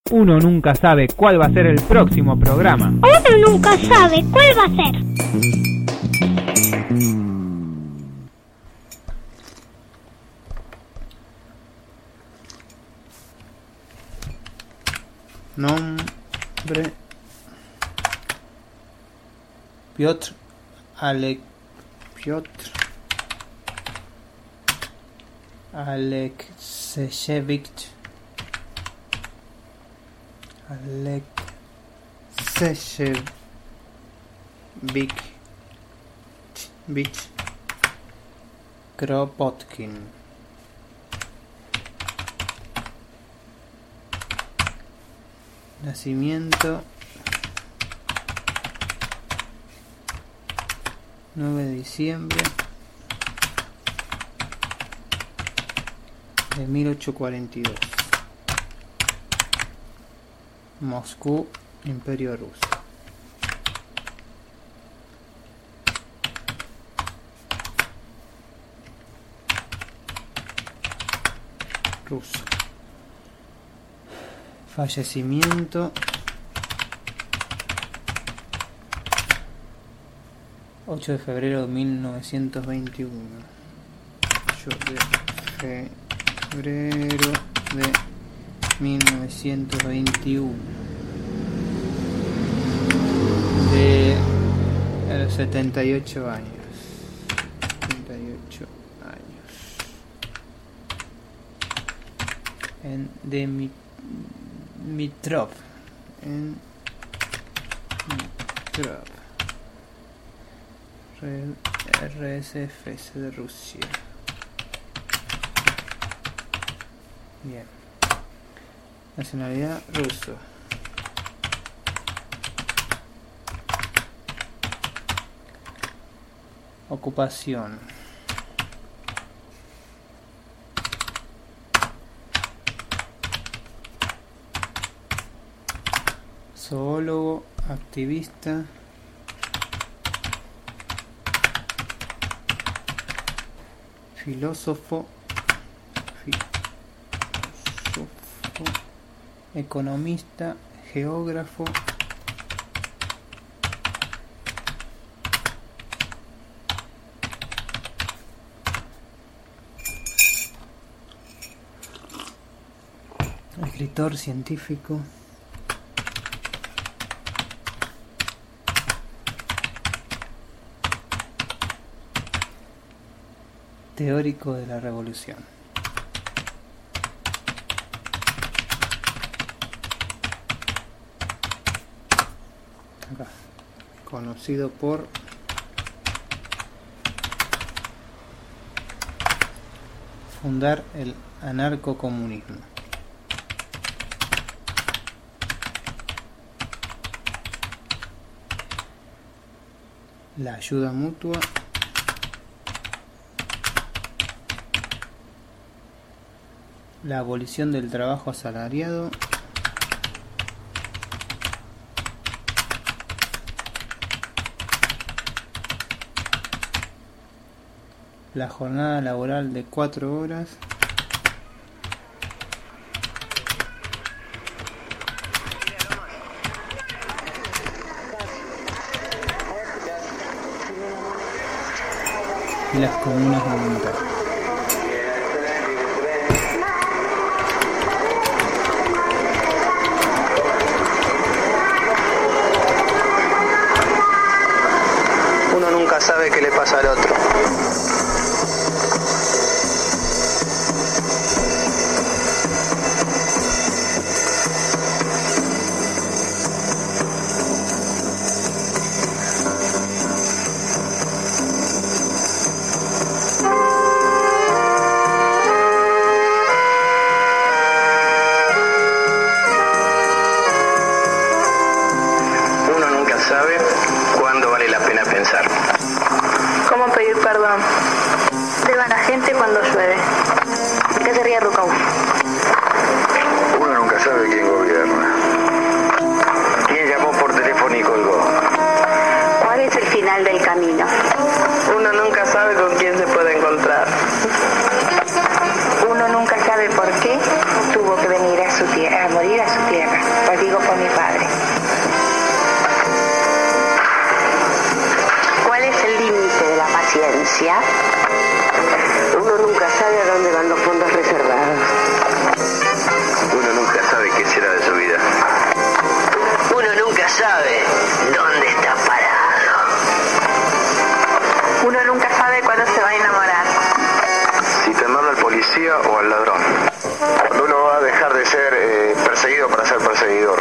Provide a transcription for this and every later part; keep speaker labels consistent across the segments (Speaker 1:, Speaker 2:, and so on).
Speaker 1: Uno nunca sabe cuál va a ser el próximo programa.
Speaker 2: Uno nunca sabe cuál va a ser.
Speaker 3: Nombre: Piotr Alekseyevich Kropotkin. Nacimiento: 9 de diciembre de 1842. Moscú, Imperio Ruso. Fallecimiento: 8 de febrero de 1921. 8 de febrero de 1921. De los 78 años. 78 años. En Dimitrov. RSFS de Rusia. Bien. Nacionalidad: ruso. Ocupación: zoólogo, activista, filósofo, economista, geógrafo, escritor, científico, teórico de la revolución. Acá. Conocido por fundar el anarcocomunismo. La ayuda mutua, la abolición del trabajo asalariado, la jornada laboral de 4 horas, y las comunas voluntarias.
Speaker 4: Uno nunca sabe qué le pasa al otro. Uno nunca sabe cuándo vale la pena pensar.
Speaker 5: ¿Cómo pedir perdón? Pues digo por mi padre.
Speaker 6: ¿Cuál es el límite de la paciencia? Uno nunca sabe a dónde van los fondos reservados.
Speaker 4: Uno nunca sabe qué será de su vida. Uno nunca sabe dónde está parado.
Speaker 5: Uno nunca sabe cuándo se va a enamorar.
Speaker 4: Si temerle al policía o al ladrón. Cuando uno va a dejar de ser perseguido para ser perseguidor.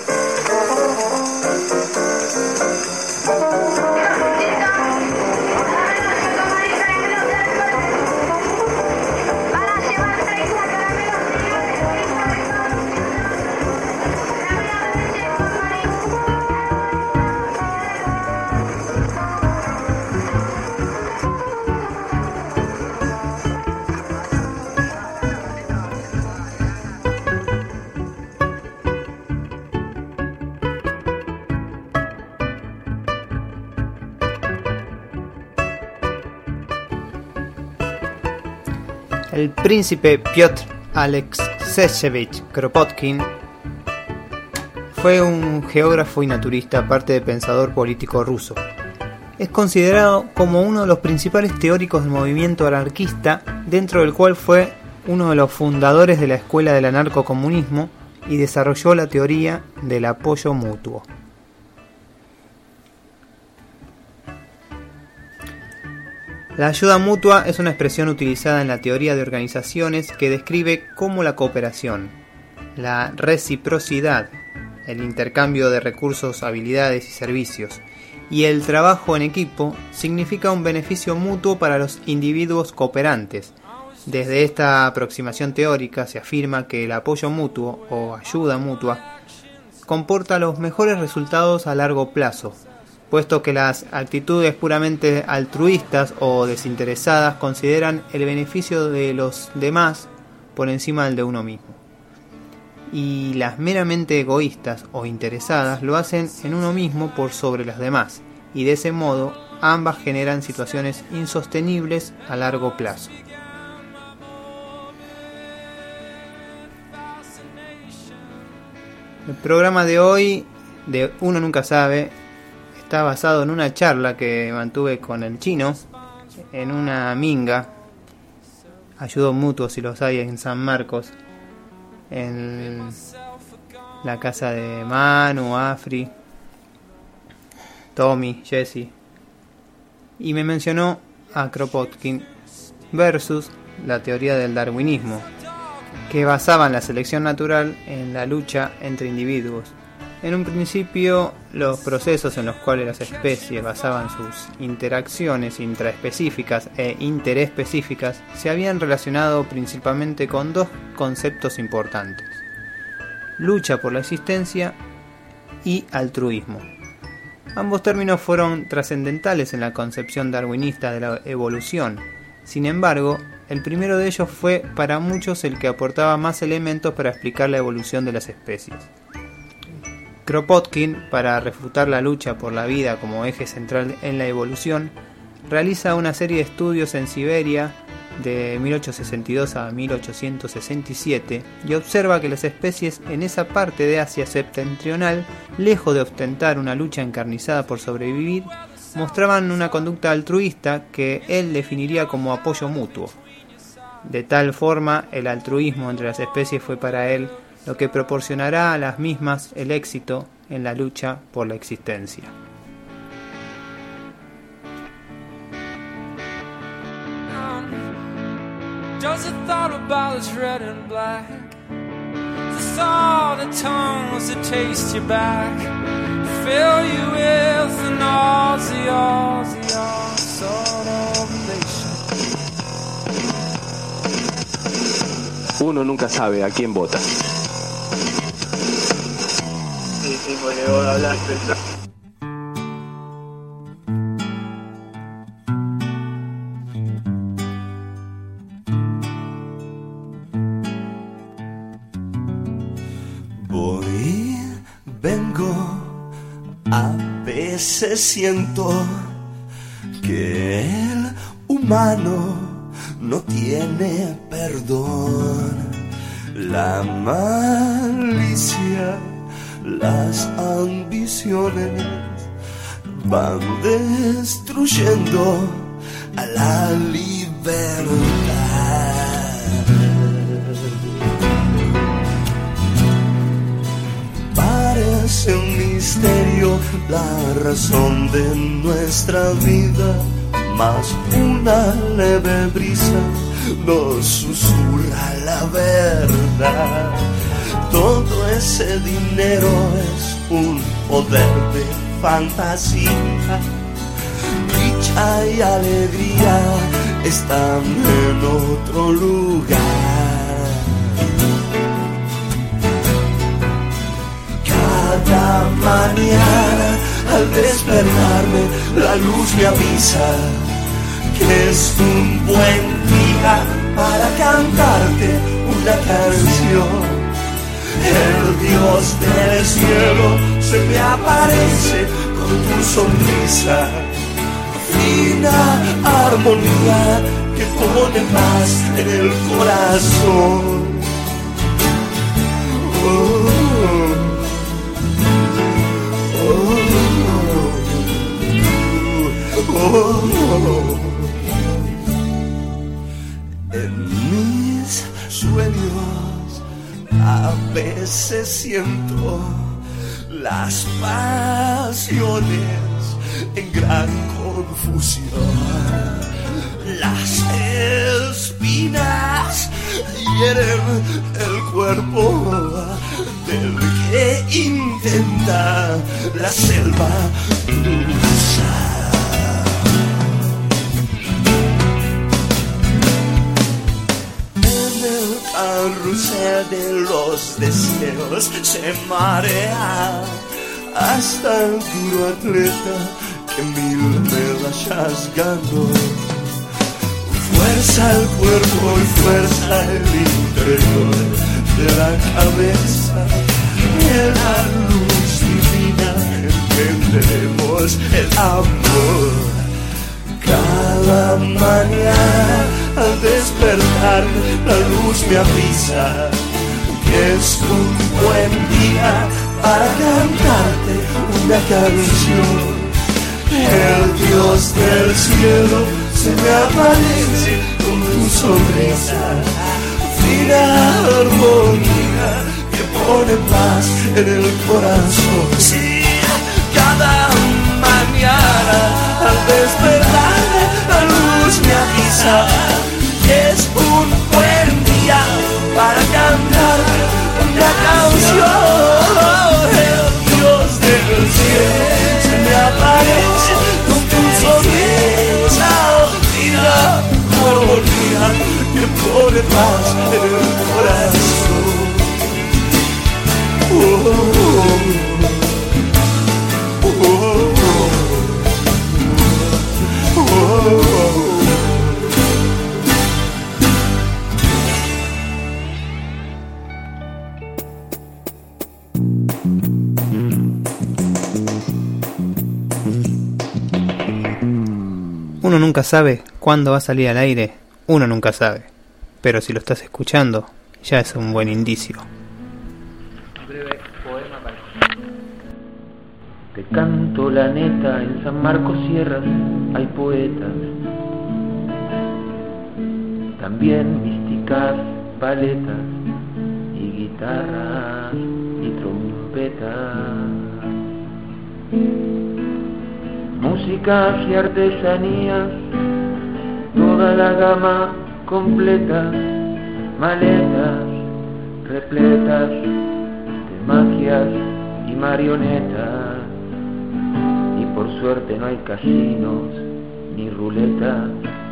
Speaker 3: El príncipe Piotr Alekseyevich Kropotkin fue un geógrafo y naturista, aparte de pensador político ruso. Es considerado como uno de los principales teóricos del movimiento anarquista, dentro del cual fue uno de los fundadores de la escuela del anarcocomunismo y desarrolló la teoría del apoyo mutuo. La ayuda mutua es una expresión utilizada en la teoría de organizaciones que describe cómo la cooperación, la reciprocidad, el intercambio de recursos, habilidades y servicios, y el trabajo en equipo significa un beneficio mutuo para los individuos cooperantes. Desde esta aproximación teórica se afirma que el apoyo mutuo o ayuda mutua comporta los mejores resultados a largo plazo, puesto que las actitudes puramente altruistas o desinteresadas consideran el beneficio de los demás por encima del de uno mismo. Y las meramente egoístas o interesadas lo hacen en uno mismo por sobre las demás, y de ese modo ambas generan situaciones insostenibles a largo plazo. El programa de hoy, de Uno Nunca Sabe, está basado en una charla que mantuve con el chino en una minga, ayudo mutuo si los hay en San Marcos, en la casa de Manu, Afri, Tommy, Jesse, y me mencionó a Kropotkin versus la teoría del darwinismo, que basaban la selección natural en la lucha entre individuos. En un principio, los procesos en los cuales las especies basaban sus interacciones intraespecíficas e interespecíficas se habían relacionado principalmente con dos conceptos importantes: lucha por la existencia y altruismo. Ambos términos fueron trascendentales en la concepción darwinista de la evolución. Sin embargo, el primero de ellos fue para muchos el que aportaba más elementos para explicar la evolución de las especies. Kropotkin, para refutar la lucha por la vida como eje central en la evolución, realiza una serie de estudios en Siberia de 1862 a 1867 y observa que las especies en esa parte de Asia septentrional, lejos de ostentar una lucha encarnizada por sobrevivir, mostraban una conducta altruista que él definiría como apoyo mutuo. De tal forma, el altruismo entre las especies fue para él lo que proporcionará a las mismas el éxito en la lucha por la existencia.
Speaker 7: Just a thought about this red and black. The thought that tongues that taste you back, fill you with the nausea, sort of elation.
Speaker 8: Uno nunca sabe a quién vota.
Speaker 9: Sí, porque vos hablaste.
Speaker 10: Voy, vengo, a veces siento que el humano no tiene perdón. la malicia, las ambiciones van destruyendo a la libertad. Parece un misterio la razón de nuestra vida, mas una leve brisa nos susurra la verdad. Todo ese dinero es un poder de fantasía. Dicha y alegría están en otro lugar. Cada mañana al despertarme la luz me avisa que es un buen día para cantarte una canción. El Dios del cielo se me aparece con tu sonrisa, fina armonía que pone paz en el corazón. En mis sueños a veces siento las pasiones en gran confusión. Las espinas hieren el cuerpo del que intenta la selva cruzar. Carrusel de los deseos se marea hasta el duro atleta que 1000 medallas ganó. Fuerza el cuerpo y fuerza el interior de la cabeza. En la luz divina entendemos el amor. Cada mañana al despertar la luz me avisa que es un buen día para cantarte una canción. El Dios del cielo se me aparece con tu sonrisa, fina armonía que pone paz en el corazón. Sí, cada mañana al despertar la luz me avisa que es un buen día para cantar una canción. El Dios del cielo se me aparece con tu sonrisa, fina armonía que pone paz en el corazón.
Speaker 3: Uno nunca sabe cuándo va a salir al aire, uno nunca sabe, pero si lo estás escuchando, ya es un buen indicio.
Speaker 8: Breve poema para... Te canto la neta, en San Marcos Sierras hay poetas, también místicas, paletas y guitarras y trompetas. Músicas y artesanías, toda la gama completa, maletas repletas de magias y marionetas. Y por suerte no hay casinos ni ruletas.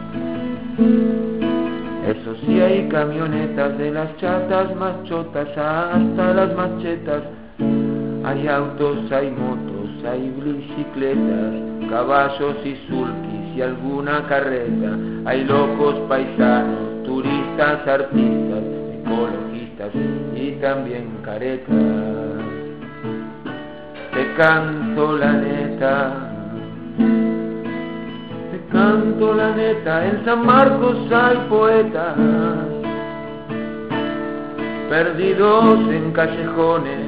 Speaker 8: Eso sí, hay camionetas, de las chatas más chotas hasta las machetas. Hay autos, hay motos, hay bicicletas, caballos y sulkis y alguna carreta. Hay locos paisanos, turistas, artistas, ecologistas y también caretas. Te canto la neta, te canto la neta, en San Marcos hay poetas, perdidos en callejones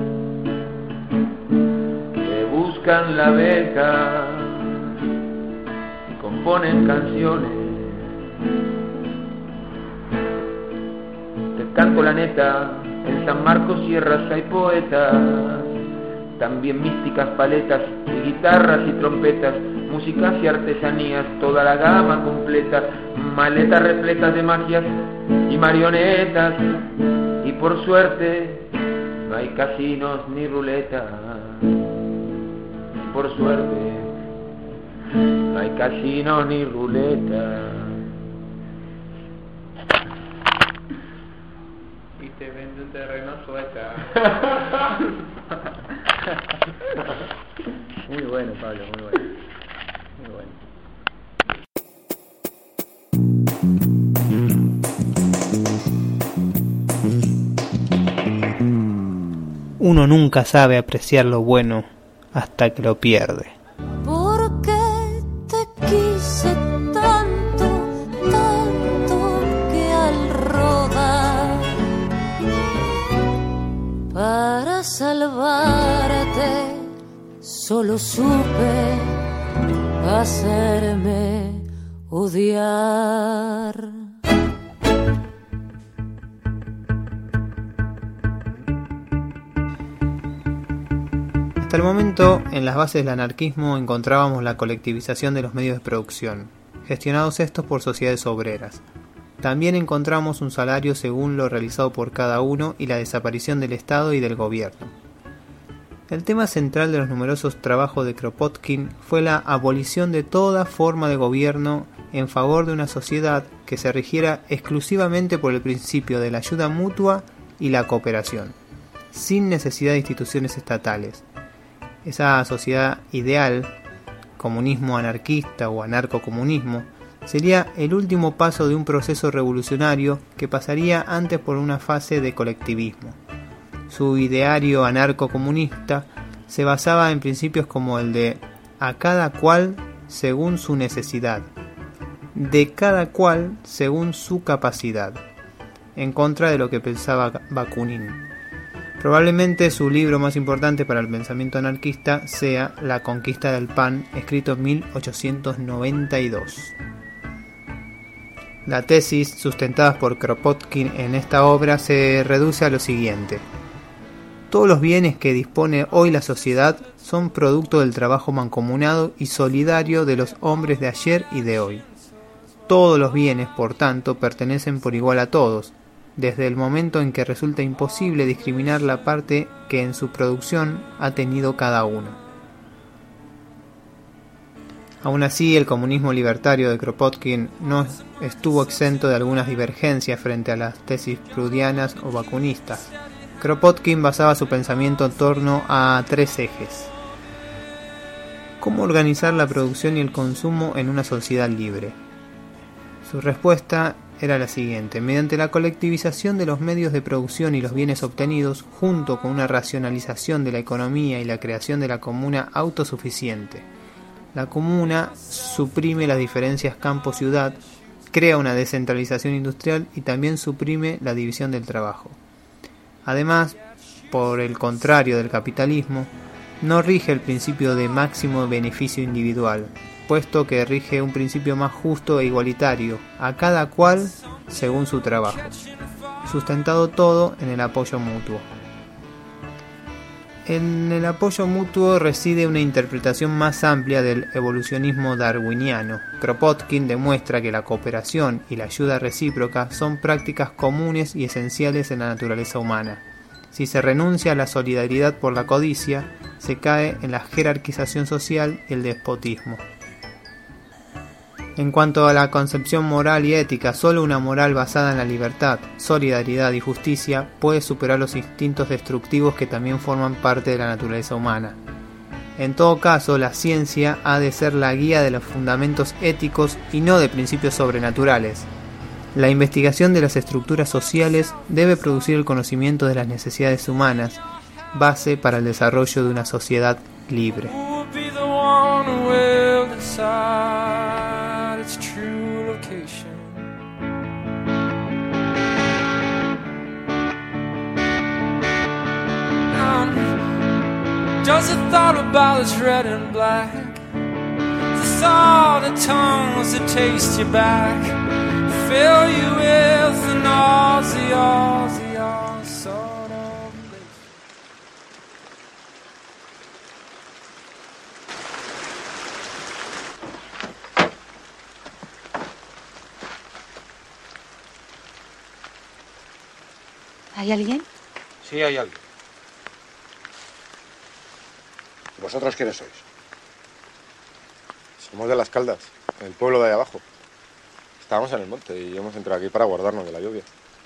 Speaker 8: que buscan la beca y componen canciones. Te canto la neta, en San Marcos Sierras hay poetas, también místicas paletas y guitarras y trompetas, músicas y artesanías, toda la gama completa, maletas repletas de magias y marionetas, y por suerte no hay casinos ni ruletas, y por suerte no hay casinos ni ruletas.
Speaker 3: Y te vende un terreno suelta.
Speaker 11: Muy bueno, Pablo, muy bueno. Muy bueno.
Speaker 3: Uno nunca sabe apreciar lo bueno hasta que lo pierde.
Speaker 12: Porque te quise tanto, tanto que al rodar para salvarte solo supe hacerme odiar.
Speaker 3: Hasta el momento, en las bases del anarquismo encontrábamos la colectivización de los medios de producción, gestionados estos por sociedades obreras. También encontramos un salario según lo realizado por cada uno y la desaparición del Estado y del gobierno. El tema central de los numerosos trabajos de Kropotkin fue la abolición de toda forma de gobierno en favor de una sociedad que se rigiera exclusivamente por el principio de la ayuda mutua y la cooperación, sin necesidad de instituciones estatales. Esa sociedad ideal, comunismo anarquista o anarcocomunismo, sería el último paso de un proceso revolucionario que pasaría antes por una fase de colectivismo. Su ideario anarcocomunista se basaba en principios como el de a cada cual según su necesidad, de cada cual según su capacidad, en contra de lo que pensaba Bakunin. Probablemente su libro más importante para el pensamiento anarquista sea La conquista del pan, escrito en 1892. La tesis sustentada por Kropotkin en esta obra se reduce a lo siguiente: todos los bienes que dispone hoy la sociedad son producto del trabajo mancomunado y solidario de los hombres de ayer y de hoy. Todos los bienes, por tanto, pertenecen por igual a todos, desde el momento en que resulta imposible discriminar la parte que en su producción ha tenido cada uno. Aún así, el comunismo libertario de Kropotkin no estuvo exento de algunas divergencias frente a las tesis proudianas o bakunistas. Kropotkin basaba su pensamiento en torno a tres ejes. ¿Cómo organizar la producción y el consumo en una sociedad libre? Su respuesta era la siguiente: mediante la colectivización de los medios de producción y los bienes obtenidos, junto con una racionalización de la economía y la creación de la comuna autosuficiente. La comuna suprime las diferencias campo-ciudad, crea una descentralización industrial y también suprime la división del trabajo. Además, por el contrario del capitalismo, no rige el principio de máximo beneficio individual, puesto que rige un principio más justo e igualitario, a cada cual según su trabajo, sustentado todo en el apoyo mutuo. En el apoyo mutuo reside una interpretación más amplia del evolucionismo darwiniano. Kropotkin demuestra que la cooperación y la ayuda recíproca son prácticas comunes y esenciales en la naturaleza humana. Si se renuncia a la solidaridad por la codicia, se cae en la jerarquización social y el despotismo. En cuanto a la concepción moral y ética, solo una moral basada en la libertad, solidaridad y justicia puede superar los instintos destructivos que también forman parte de la naturaleza humana. En todo caso, la ciencia ha de ser la guía de los fundamentos éticos y no de principios sobrenaturales. La investigación de las estructuras sociales debe producir el conocimiento de las necesidades humanas, base para el desarrollo de una sociedad libre.
Speaker 7: Its true location. Just the thought about it's red and black. The thought of tongues that taste you back, fill you with the nausea sort of bliss.
Speaker 13: ¿Hay alguien?
Speaker 14: Sí, hay alguien. ¿Y vosotros quiénes sois?
Speaker 15: Somos de Las Caldas, el pueblo de ahí abajo. Estábamos en el monte y hemos entrado aquí para guardarnos de la lluvia.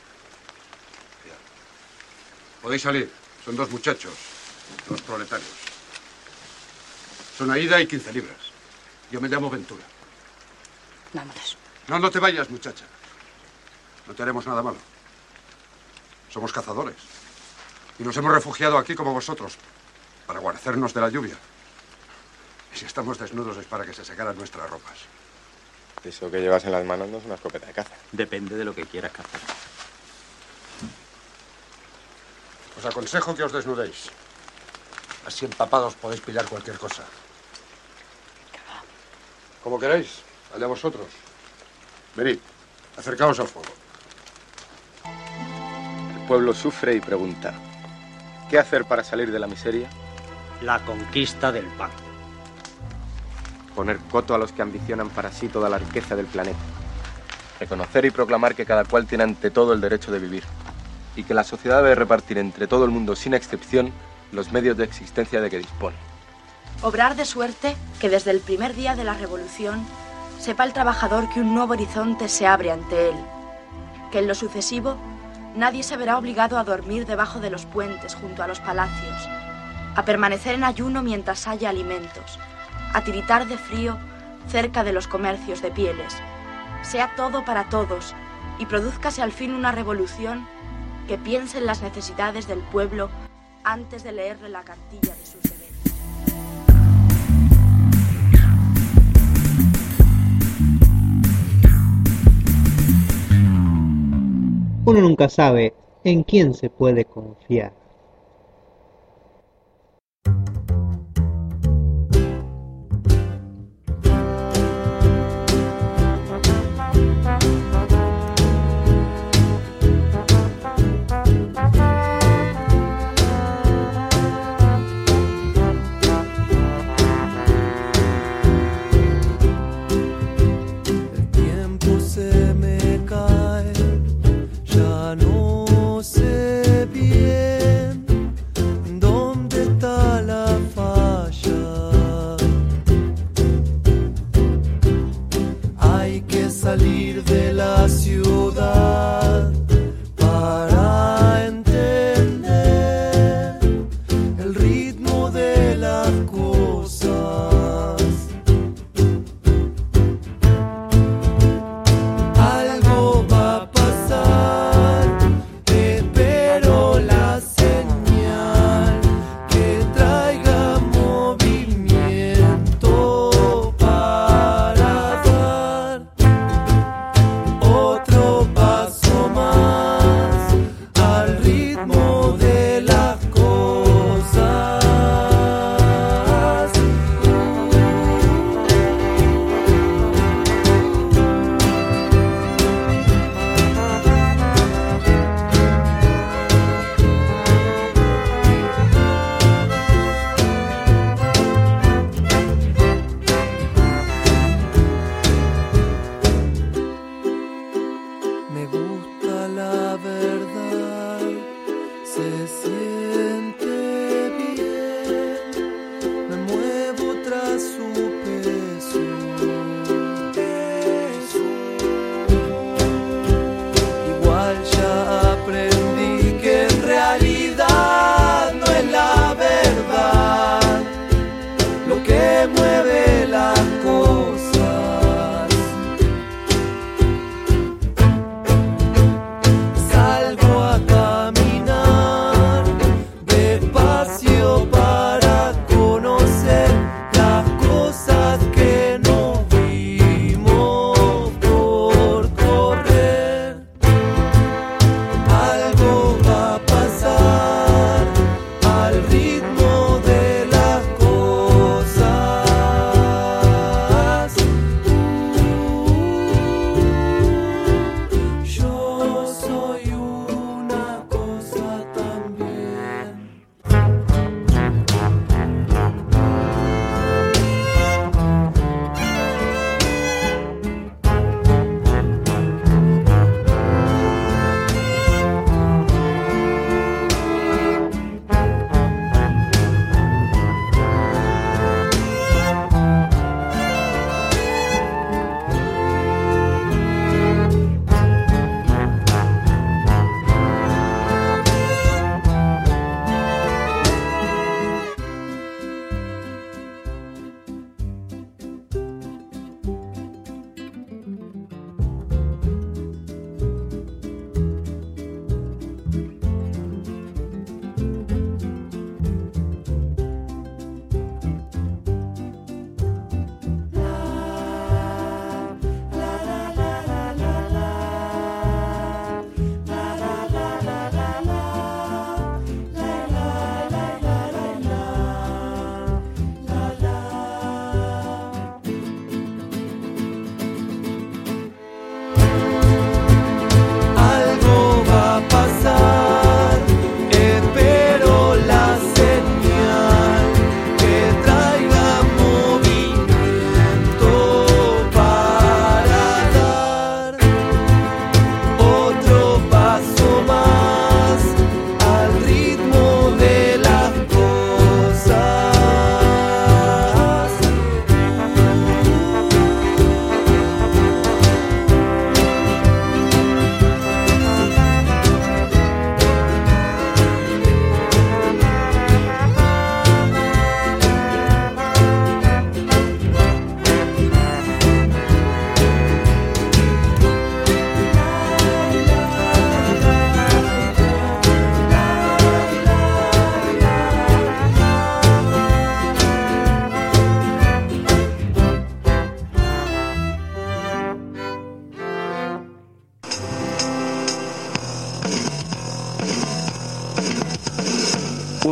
Speaker 14: Podéis salir. Son 2 muchachos, 2 proletarios. Son Aida y 15 libras. Yo me llamo Ventura.
Speaker 13: Vámonos.
Speaker 14: No te vayas, muchacha. No te haremos nada malo. Somos cazadores. Y nos hemos refugiado aquí como vosotros, para guarecernos de la lluvia. Y si estamos desnudos es para que se secaran nuestras ropas.
Speaker 15: Eso que llevas en las manos no es una escopeta de caza.
Speaker 11: Depende de lo que quieras cazar.
Speaker 14: Os aconsejo que os desnudéis. Así empapados podéis pillar cualquier cosa. Como queráis, allá vosotros. Venid, acercaos al fuego.
Speaker 15: El pueblo sufre y pregunta: ¿qué hacer para salir de la miseria?
Speaker 11: La conquista del pan.
Speaker 15: Poner coto a los que ambicionan para sí toda la riqueza del planeta. Reconocer y proclamar que cada cual tiene ante todo el derecho de vivir. Y que la sociedad debe repartir entre todo el mundo, sin excepción, los medios de existencia de que dispone.
Speaker 13: Obrar de suerte que desde el primer día de la revolución sepa el trabajador que un nuevo horizonte se abre ante él. Que en lo sucesivo nadie se verá obligado a dormir debajo de los puentes junto a los palacios, a permanecer en ayuno mientras haya alimentos, a tiritar de frío cerca de los comercios de pieles. Sea todo para todos y produzcase al fin una revolución que piense en las necesidades del pueblo antes de leerle la cartilla de sus deberes.
Speaker 3: Uno nunca sabe en quién se puede confiar.
Speaker 10: No sé bien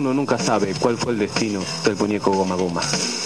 Speaker 16: uno nunca sabe cuál fue el destino del muñeco Goma Goma.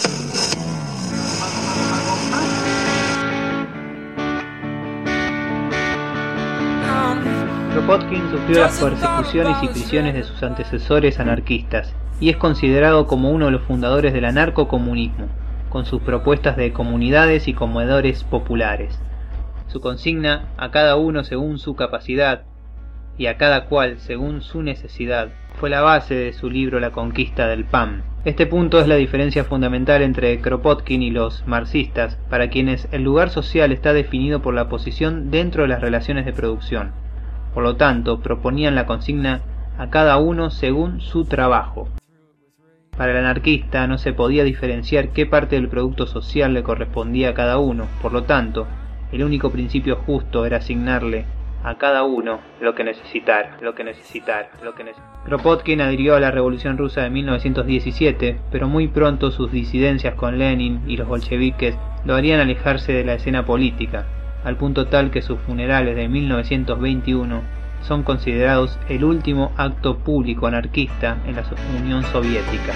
Speaker 3: Kropotkin sufrió las persecuciones y prisiones de sus antecesores anarquistas y es considerado como uno de los fundadores del anarcocomunismo, con sus propuestas de comunidades y comedores populares. Su consigna, a cada uno según su capacidad y a cada cual según su necesidad, fue la base de su libro La conquista del pan. Este punto es la diferencia fundamental entre Kropotkin y los marxistas, para quienes el lugar social está definido por la posición dentro de las relaciones de producción. Por lo tanto, proponían la consigna a cada uno según su trabajo. Para el anarquista no se podía diferenciar qué parte del producto social le correspondía a cada uno, por lo tanto, el único principio justo era asignarle a cada uno lo que necesitara. Kropotkin adhirió a la Revolución Rusa de 1917, pero muy pronto sus disidencias con Lenin y los bolcheviques lo harían alejarse de la escena política, al punto tal que sus funerales de 1921 son considerados el último acto público anarquista en la Unión Soviética.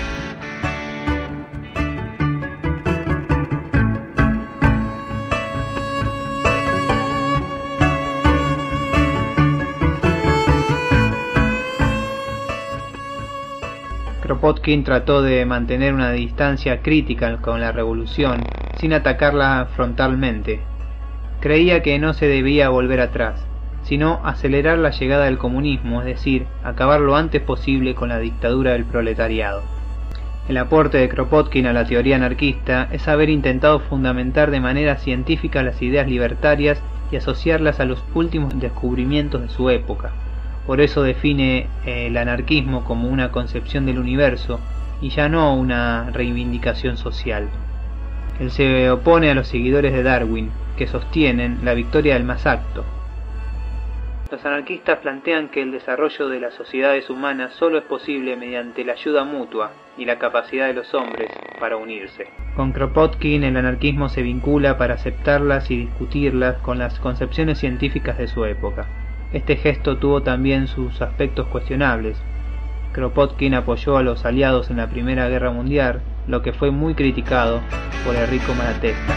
Speaker 3: Kropotkin trató de mantener una distancia crítica con la revolución sin atacarla frontalmente. Creía que no se debía volver atrás, sino acelerar la llegada del comunismo, es decir, acabar lo antes posible con la dictadura del proletariado. El aporte de Kropotkin a la teoría anarquista es haber intentado fundamentar de manera científica las ideas libertarias y asociarlas a los últimos descubrimientos de su época. Por eso define el anarquismo como una concepción del universo y ya no una reivindicación social. Él se opone a los seguidores de Darwin, que sostienen la victoria del más apto. Los anarquistas plantean que el desarrollo de las sociedades humanas solo es posible mediante la ayuda mutua y la capacidad de los hombres para unirse. Con Kropotkin el anarquismo se vincula para aceptarlas y discutirlas con las concepciones científicas de su época. Este gesto tuvo también sus aspectos cuestionables. Kropotkin apoyó a los aliados en la Primera Guerra Mundial, lo que fue muy criticado por Enrico Malatesta.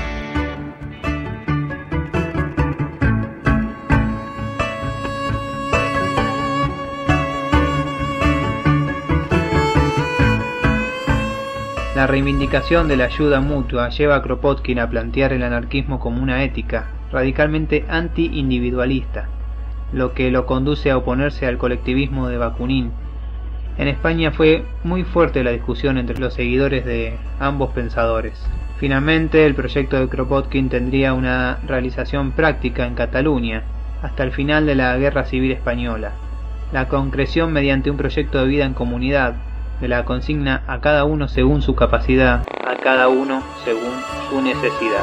Speaker 3: La reivindicación de la ayuda mutua lleva a Kropotkin a plantear el anarquismo como una ética radicalmente anti-individualista, lo que lo conduce a oponerse al colectivismo de Bakunin. En España fue muy fuerte la discusión entre los seguidores de ambos pensadores. Finalmente, el proyecto de Kropotkin tendría una realización práctica en Cataluña hasta el final de la Guerra Civil Española. La concreción mediante un proyecto de vida en comunidad de la consigna a cada uno según su capacidad, a cada uno según su necesidad.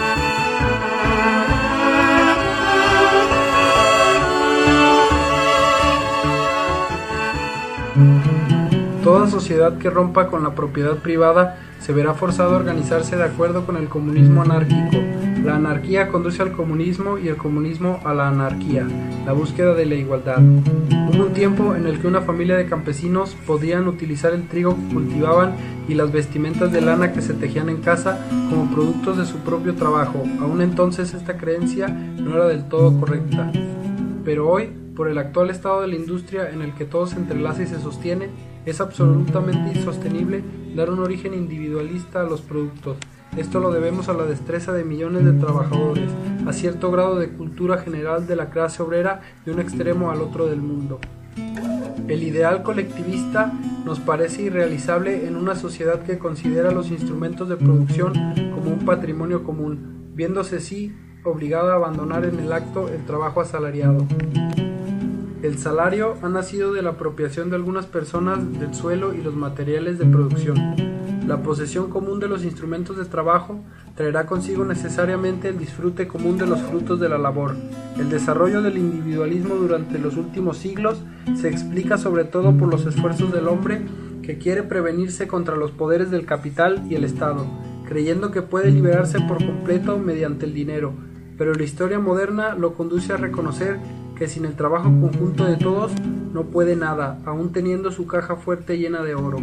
Speaker 17: Toda sociedad que rompa con la propiedad privada se verá forzada a organizarse de acuerdo con el comunismo anárquico. La anarquía conduce al comunismo y el comunismo a la anarquía, la búsqueda de la igualdad. Hubo un tiempo en el que una familia de campesinos podían utilizar el trigo que cultivaban y las vestimentas de lana que se tejían en casa como productos de su propio trabajo. Aún entonces esta creencia no era del todo correcta. Pero hoy, por el actual estado de la industria en el que todo se entrelaza y se sostiene, es absolutamente insostenible dar un origen individualista a los productos. Esto lo debemos a la destreza de millones de trabajadores, a cierto grado de cultura general de la clase obrera de un extremo al otro del mundo. El ideal colectivista nos parece irrealizable en una sociedad que considera los instrumentos de producción como un patrimonio común, viéndose así obligada a abandonar en el acto el trabajo asalariado. El salario ha nacido de la apropiación de algunas personas del suelo y los materiales de producción. La posesión común de los instrumentos de trabajo traerá consigo necesariamente el disfrute común de los frutos de la labor. El desarrollo del individualismo durante los últimos siglos se explica sobre todo por los esfuerzos del hombre que quiere prevenirse contra los poderes del capital y el Estado, creyendo que puede liberarse por completo mediante el dinero. Pero la historia moderna lo conduce a reconocer que sin el trabajo conjunto de todos no puede nada, aun teniendo su caja fuerte llena de oro.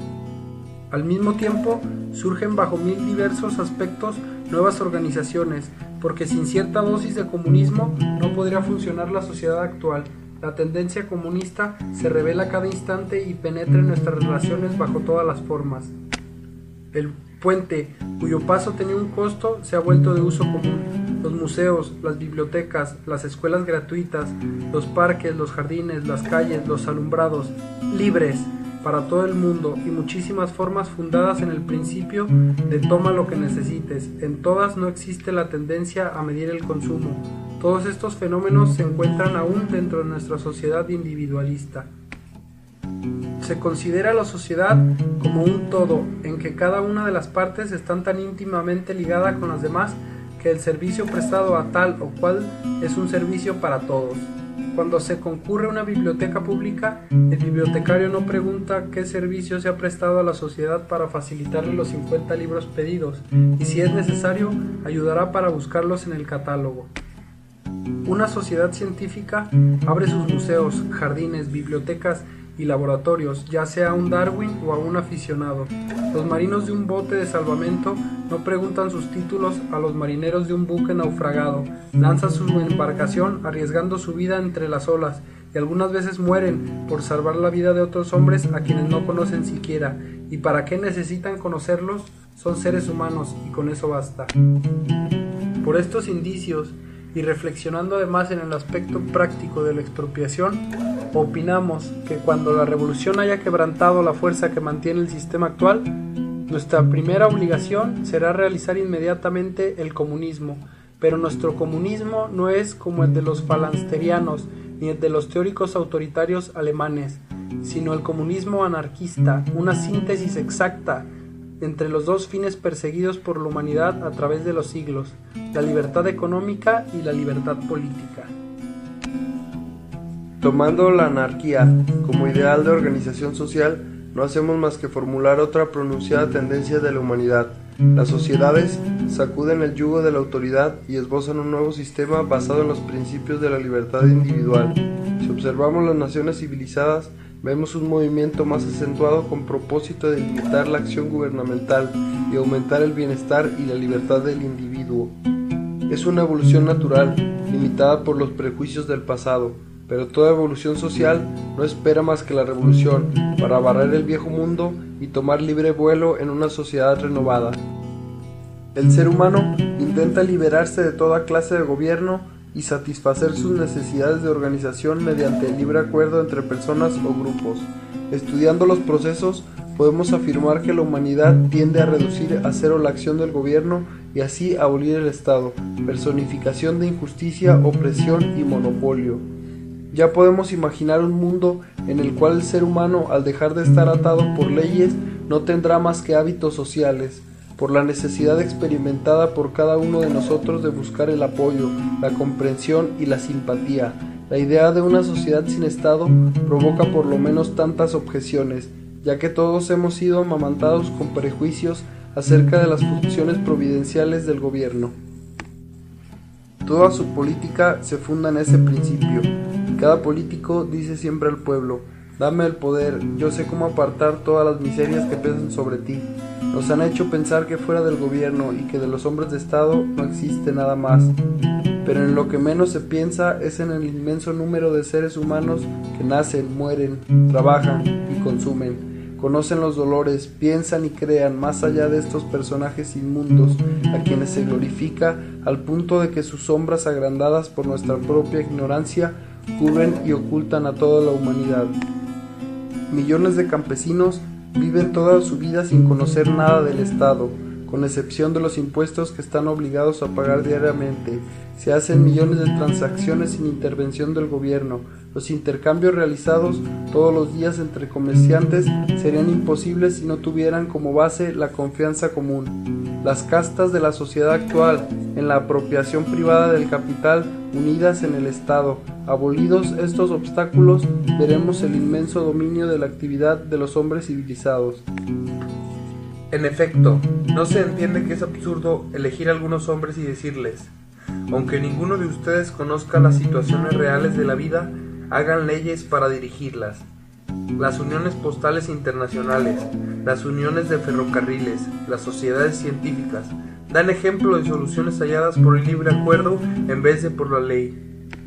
Speaker 17: Al mismo tiempo, surgen bajo mil diversos aspectos nuevas organizaciones, porque sin cierta dosis de comunismo no podría funcionar la sociedad actual. La tendencia comunista se revela a cada instante y penetra en nuestras relaciones bajo todas las formas. El puente, cuyo paso tenía un costo, se ha vuelto de uso común. Los museos, las bibliotecas, las escuelas gratuitas, los parques, los jardines, las calles, los alumbrados, libres para todo el mundo y muchísimas formas fundadas en el principio de toma lo que necesites. En todas no existe la tendencia a medir el consumo. Todos estos fenómenos se encuentran aún dentro de nuestra sociedad individualista. Se considera la sociedad como un todo, en que cada una de las partes están tan íntimamente ligada con las demás que el servicio prestado a tal o cual es un servicio para todos. Cuando se concurre a una biblioteca pública, el bibliotecario no pregunta qué servicio se ha prestado a la sociedad para facilitarle los 50 libros pedidos, y si es necesario, ayudará para buscarlos en el catálogo. Una sociedad científica abre sus museos, jardines, bibliotecas y laboratorios, ya sea a un Darwin o a un aficionado. Los marinos de un bote de salvamento no preguntan sus títulos a los marineros de un buque naufragado, lanzan su embarcación arriesgando su vida entre las olas y algunas veces mueren por salvar la vida de otros hombres a quienes no conocen siquiera. ¿Y para qué necesitan conocerlos? Son seres humanos y con eso basta. Por estos indicios, y reflexionando además en el aspecto práctico de la expropiación, opinamos que cuando la revolución haya quebrantado la fuerza que mantiene el sistema actual, nuestra primera obligación será realizar inmediatamente el comunismo, pero nuestro comunismo no es como el de los falansterianos ni el de los teóricos autoritarios alemanes, sino el comunismo anarquista, una síntesis exacta entre los dos fines perseguidos por la humanidad a través de los siglos, la libertad económica y la libertad política.
Speaker 18: Tomando la anarquía como ideal de organización social, no hacemos más que formular otra pronunciada tendencia de la humanidad. Las sociedades sacuden el yugo de la autoridad y esbozan un nuevo sistema basado en los principios de la libertad individual. Si observamos las naciones civilizadas, vemos un movimiento más acentuado con propósito de limitar la acción gubernamental y aumentar el bienestar y la libertad del individuo. Es una evolución natural, limitada por los prejuicios del pasado, pero toda evolución social no espera más que la revolución para barrer el viejo mundo y tomar libre vuelo en una sociedad renovada. El ser humano intenta liberarse de toda clase de gobierno y satisfacer sus necesidades de organización mediante el libre acuerdo entre personas o grupos. Estudiando los procesos, podemos afirmar que la humanidad tiende a reducir a cero la acción del gobierno y así abolir el Estado, personificación de injusticia, opresión y monopolio. Ya podemos imaginar un mundo en el cual el ser humano, al dejar de estar atado por leyes, no tendrá más que hábitos sociales, por la necesidad experimentada por cada uno de nosotros de buscar el apoyo, la comprensión y la simpatía. La idea de una sociedad sin Estado provoca por lo menos tantas objeciones, ya que todos hemos sido amamantados con prejuicios acerca de las funciones providenciales del gobierno. Toda su política se funda en ese principio, y cada político dice siempre al pueblo: dame el poder, yo sé cómo apartar todas las miserias que pesan sobre ti. Nos han hecho pensar que fuera del gobierno y que de los hombres de Estado no existe nada más. Pero en lo que menos se piensa es en el inmenso número de seres humanos que nacen, mueren, trabajan y consumen. Conocen los dolores, piensan y crean más allá de estos personajes inmundos, a quienes se glorifica al punto de que sus sombras agrandadas por nuestra propia ignorancia cubren y ocultan a toda la humanidad. Millones de campesinos viven toda su vida sin conocer nada del Estado, con excepción de los impuestos que están obligados a pagar diariamente. Se hacen millones de transacciones sin intervención del gobierno. Los intercambios realizados todos los días entre comerciantes serían imposibles si no tuvieran como base la confianza común. Las castas de la sociedad actual, en la apropiación privada del capital, unidas en el Estado. Abolidos estos obstáculos, veremos el inmenso dominio de la actividad de los hombres civilizados. En efecto, no se entiende que es absurdo elegir a algunos hombres y decirles:
Speaker 17: Aunque ninguno de ustedes conozca las situaciones reales de la vida, hagan leyes para dirigirlas. Las uniones postales internacionales, las uniones de ferrocarriles, las sociedades científicas, dan ejemplo de soluciones halladas por el libre acuerdo en vez de por la ley.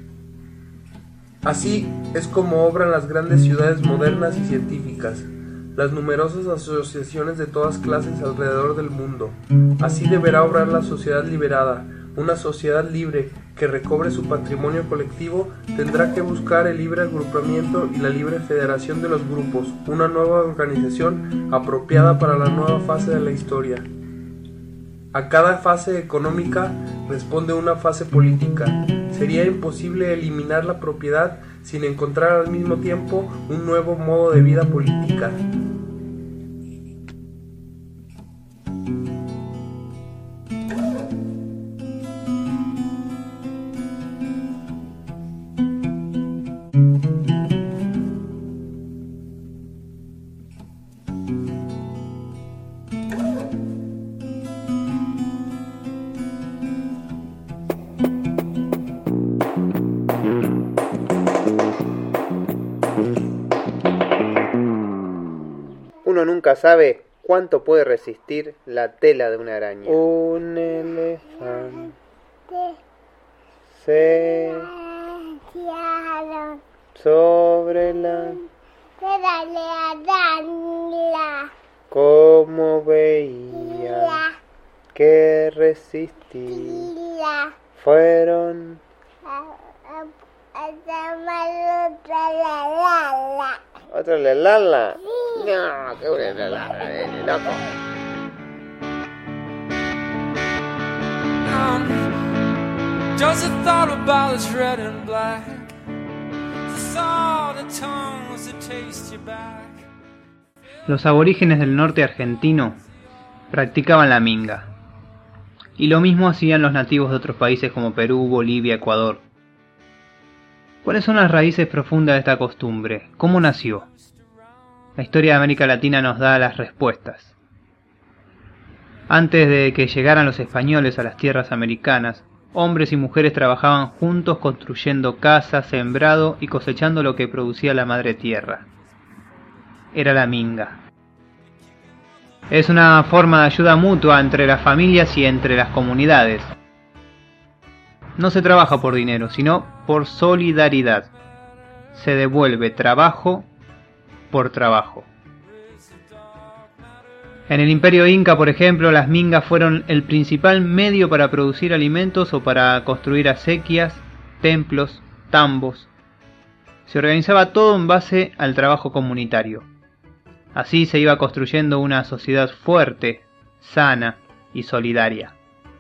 Speaker 17: Así es como obran las grandes ciudades modernas y científicas, las numerosas asociaciones de todas clases alrededor del mundo. Así deberá obrar la sociedad liberada. Una sociedad libre que recobre su patrimonio colectivo tendrá que buscar el libre agrupamiento y la libre federación de los grupos, una nueva organización apropiada para la nueva fase de la historia. A cada fase económica responde una fase política. Sería imposible eliminar la propiedad sin encontrar al mismo tiempo un nuevo modo de vida política.
Speaker 3: Uno nunca sabe cuánto puede resistir la tela de una araña. Un elefante se sobre la como veía que resistir fueron ¿otra lala? No, qué buena lala, loco.
Speaker 7: Just a thought about this red and black. The salt of tongues that taste you back.
Speaker 1: Los aborígenes del norte argentino practicaban la minga. Y lo mismo hacían los nativos de otros países como Perú, Bolivia, Ecuador. ¿Cuáles son las raíces profundas de esta costumbre? ¿Cómo nació? La historia de América Latina nos da las respuestas. Antes de que llegaran los españoles a las tierras americanas, hombres y mujeres trabajaban juntos construyendo casas, sembrado y cosechando lo que producía la madre tierra. Era la minga. Es una forma de ayuda mutua entre las familias y entre las comunidades. No se trabaja por dinero, sino por solidaridad. Se devuelve trabajo por trabajo. En el Imperio Inca, por ejemplo, las mingas fueron el principal medio para producir alimentos o para construir acequias, templos, tambos. Se organizaba todo en base al trabajo comunitario. Así se iba construyendo una sociedad fuerte, sana y solidaria.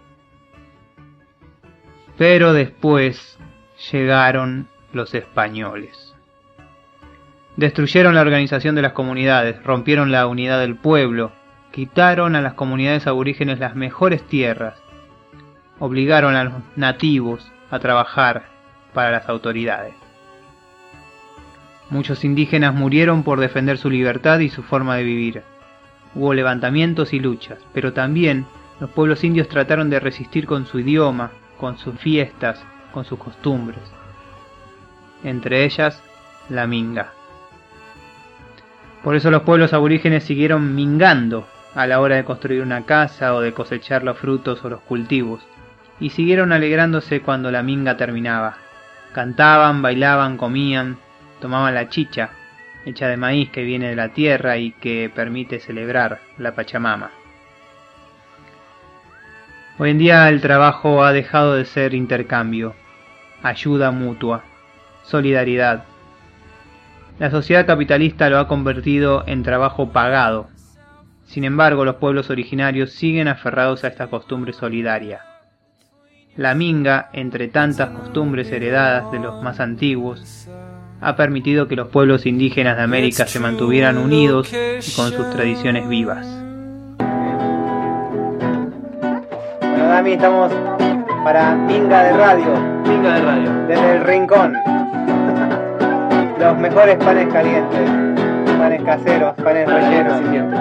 Speaker 1: Pero después llegaron los españoles. Destruyeron la organización de las comunidades, rompieron la unidad del pueblo, quitaron a las comunidades aborígenes las mejores tierras, obligaron a los nativos a trabajar para las autoridades. Muchos indígenas murieron por defender su libertad y su forma de vivir. Hubo levantamientos y luchas, pero también los pueblos indios trataron de resistir con su idioma, con sus fiestas, con sus costumbres. Entre ellas, la minga. Por eso los pueblos aborígenes siguieron mingando a la hora de construir una casa o de cosechar los frutos o los cultivos, y siguieron alegrándose cuando la minga terminaba. Cantaban, bailaban, comían, tomaban la chicha, hecha de maíz que viene de la tierra y que permite celebrar la Pachamama. Hoy en día el trabajo ha dejado de ser intercambio, ayuda mutua, solidaridad. La sociedad capitalista lo ha convertido en trabajo pagado. Sin embargo, los pueblos originarios siguen aferrados a esta costumbre solidaria. La minga, entre tantas costumbres heredadas de los más antiguos, ha permitido que los pueblos indígenas de América se mantuvieran unidos y con sus tradiciones vivas.
Speaker 3: Bueno, Dami, estamos para Minga de Radio.
Speaker 8: Minga de Radio.
Speaker 3: Desde el rincón. Los mejores panes calientes, panes caseros, panes rellenos.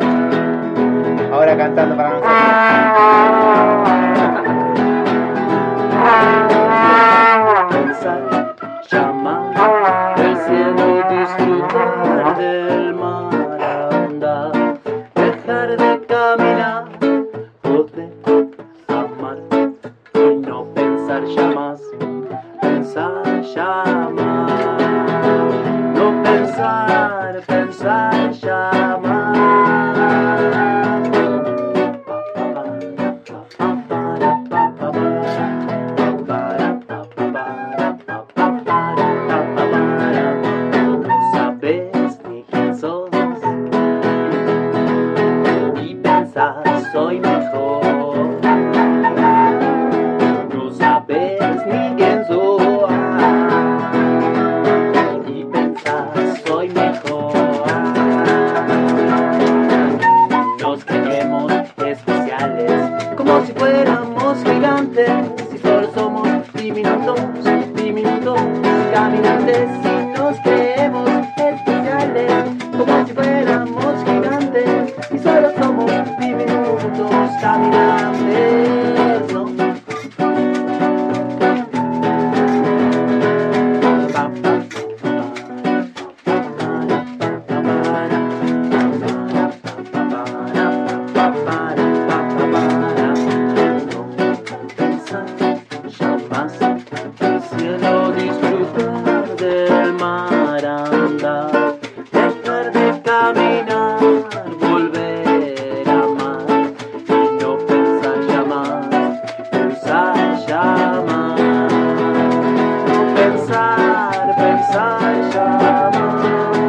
Speaker 3: Ahora cantando para nosotros.
Speaker 19: dejar de caminar, poder amar y no pensar ya más, pensar ya más, no pensar, pensar ya más. Soy mejor, no sabes ni quién soy, y pensás soy mejor, nos creemos especiales, como si fuéramos gigantes, y solo somos diminutos, diminutos, caminantes, y nos creemos especiales, como si fuéramos gigantes, y solo somos diminutos caminantes, ¿no? Pensar jamás el cielo, disfrutar del mar, andar, dejar de caminar, volver a amar y no pensar ya más, pensar ya más, no pensar, pensar ya más.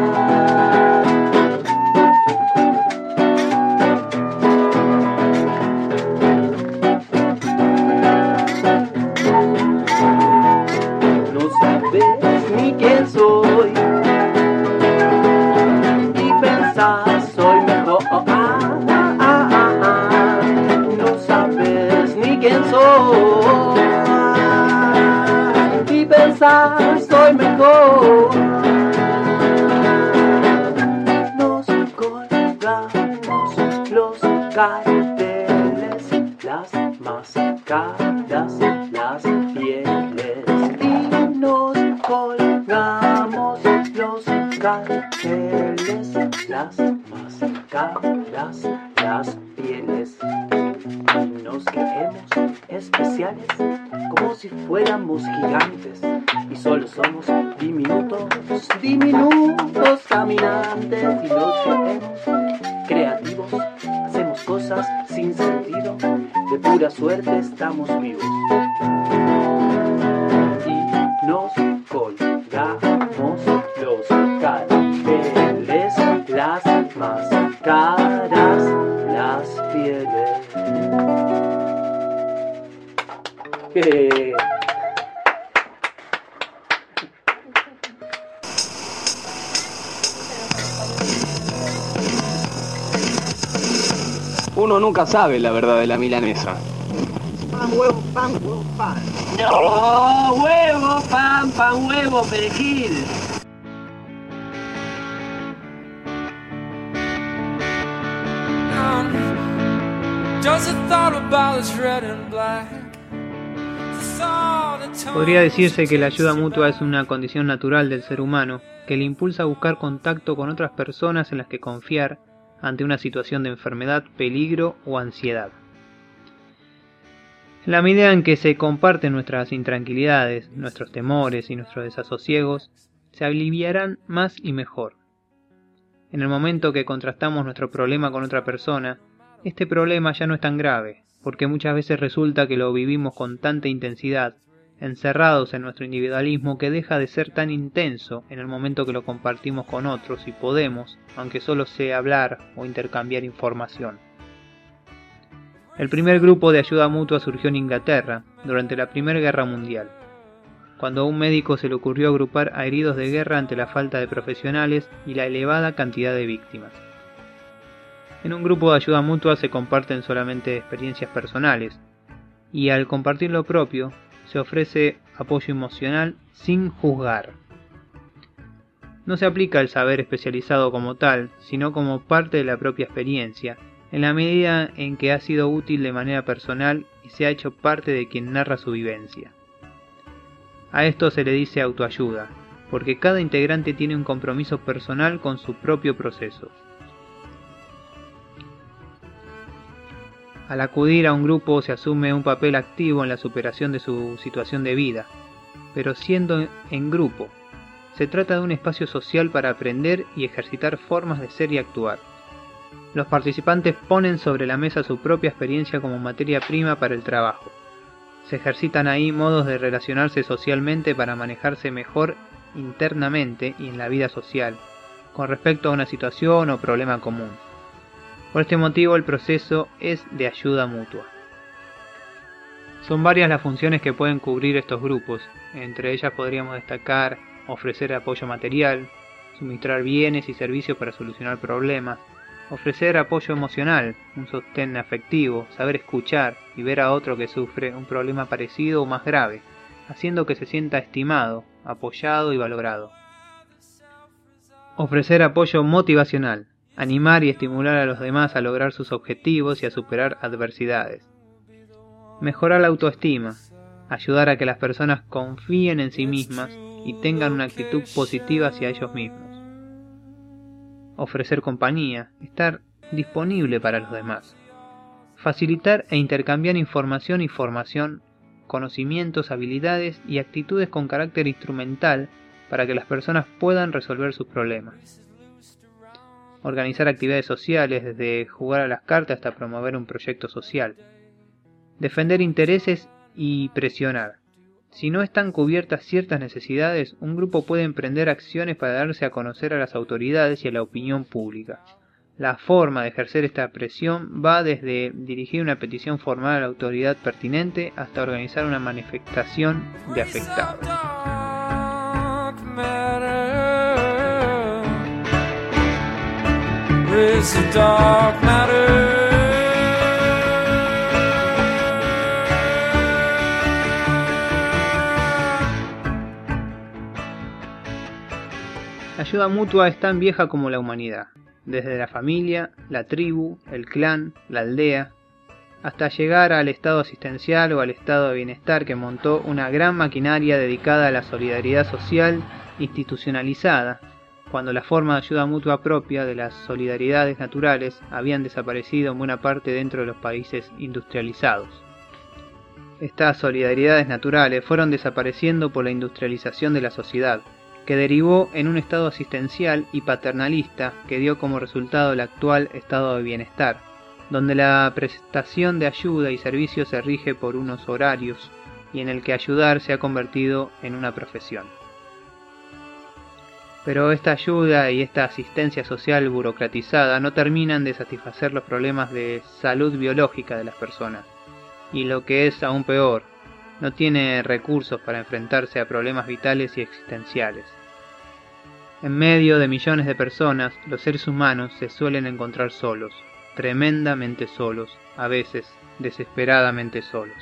Speaker 19: No sabes ni quién soy y pensás soy mejor, no sabes ni quién soy y pensás soy mejor, nos colgamos los carteles, las máscaras, las pieles, y nos colgamos los carteles, las máscaras, las pieles, y nos creemos especiales, como si fuéramos gigantes, y solo somos diminutos, diminutos caminantes, y nos creemos creativos, hacemos cosas sin sentido, de pura suerte estamos vivos, y nos colgamos los carteles, las máscaras, las pieles.
Speaker 16: Uno nunca sabe la verdad de la milanesa.
Speaker 19: Pan, huevo, pan, huevo, pan. No, huevo, pan, pan, huevo, perejil.
Speaker 1: Podría decirse que la ayuda mutua es una condición natural del ser humano, que le impulsa a buscar contacto con otras personas en las que confiar ante una situación de enfermedad, peligro o ansiedad. En la medida en que se comparten nuestras intranquilidades, nuestros temores y nuestros desasosiegos, se aliviarán más y mejor. En el momento que contrastamos nuestro problema con otra persona, este problema ya no es tan grave, porque muchas veces resulta que lo vivimos con tanta intensidad, encerrados en nuestro individualismo, que deja de ser tan intenso en el momento que lo compartimos con otros y podemos, aunque solo sea hablar o intercambiar información. El primer grupo de ayuda mutua surgió en Inglaterra, durante la Primera Guerra Mundial, cuando a un médico se le ocurrió agrupar a heridos de guerra ante la falta de profesionales y la elevada cantidad de víctimas. En un grupo de ayuda mutua se comparten solamente experiencias personales, y al compartir lo propio, se ofrece apoyo emocional sin juzgar. No se aplica el saber especializado como tal, sino como parte de la propia experiencia, en la medida en que ha sido útil de manera personal y se ha hecho parte de quien narra su vivencia. A esto se le dice autoayuda, porque cada integrante tiene un compromiso personal con su propio proceso. Al acudir a un grupo se asume un papel activo en la superación de su situación de vida, pero siendo en grupo. Se trata de un espacio social para aprender y ejercitar formas de ser y actuar. Los participantes ponen sobre la mesa su propia experiencia como materia prima para el trabajo. Se ejercitan ahí modos de relacionarse socialmente para manejarse mejor internamente y en la vida social, con respecto a una situación o problema común. Por este motivo el proceso es de ayuda mutua. Son varias las funciones que pueden cubrir estos grupos, entre ellas podríamos destacar ofrecer apoyo material, suministrar bienes y servicios para solucionar problemas, ofrecer apoyo emocional, un sostén afectivo, saber escuchar y ver a otro que sufre un problema parecido o más grave, haciendo que se sienta estimado, apoyado y valorado. Ofrecer apoyo motivacional, animar y estimular a los demás a lograr sus objetivos y a superar adversidades. Mejorar la autoestima, ayudar a que las personas confíen en sí mismas y tengan una actitud positiva hacia ellos mismos. Ofrecer compañía, estar disponible para los demás. Facilitar e intercambiar información y formación, conocimientos, habilidades y actitudes con carácter instrumental para que las personas puedan resolver sus problemas. Organizar actividades sociales, desde jugar a las cartas hasta promover un proyecto social. Defender intereses y presionar. Si no están cubiertas ciertas necesidades, un grupo puede emprender acciones para darse a conocer a las autoridades y a la opinión pública. La forma de ejercer esta presión va desde dirigir una petición formal a la autoridad pertinente hasta organizar una manifestación de afectados. La ayuda mutua es tan vieja como la humanidad, desde la familia, la tribu, el clan, la aldea, hasta llegar al estado asistencial o al estado de bienestar que montó una gran maquinaria dedicada a la solidaridad social institucionalizada, cuando la forma de ayuda mutua propia de las solidaridades naturales habían desaparecido en buena parte dentro de los países industrializados. Estas solidaridades naturales fueron desapareciendo por la industrialización de la sociedad, que derivó en un estado asistencial y paternalista que dio como resultado el actual estado de bienestar, donde la prestación de ayuda y servicios se rige por unos horarios y en el que ayudar se ha convertido en una profesión. Pero esta ayuda y esta asistencia social burocratizada no terminan de satisfacer los problemas de salud biológica de las personas, y lo que es aún peor, no tiene recursos para enfrentarse a problemas vitales y existenciales. En medio de millones de personas, los seres humanos se suelen encontrar solos, tremendamente solos, a veces desesperadamente solos.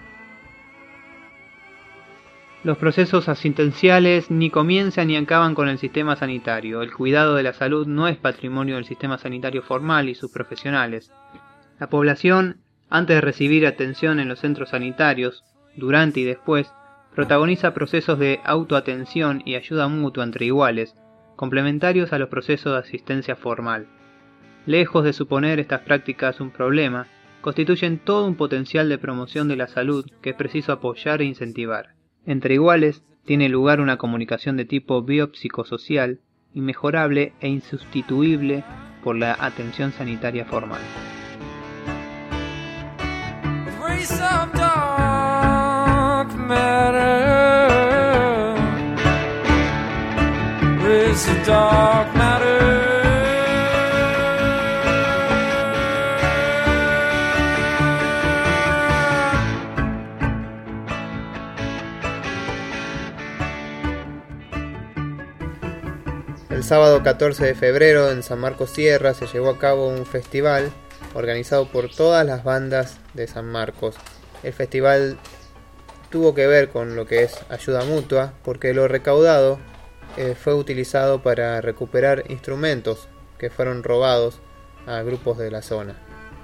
Speaker 1: Los procesos asistenciales ni comienzan ni acaban con el sistema sanitario. El cuidado de la salud no es patrimonio del sistema sanitario formal y sus profesionales. La población, antes de recibir atención en los centros sanitarios, durante y después, protagoniza procesos de autoatención y ayuda mutua entre iguales, complementarios a los procesos de asistencia formal. Lejos de suponer estas prácticas un problema, constituyen todo un potencial de promoción de la salud que es preciso apoyar e incentivar. Entre iguales, tiene lugar una comunicación de tipo biopsicosocial, inmejorable e insustituible por la atención sanitaria formal.
Speaker 3: El sábado 14 de febrero en San Marcos Sierra se llevó a cabo un festival organizado por todas las bandas de San Marcos. El festival tuvo que ver con lo que es ayuda mutua porque lo recaudado fue utilizado para recuperar instrumentos que fueron robados a grupos de la zona.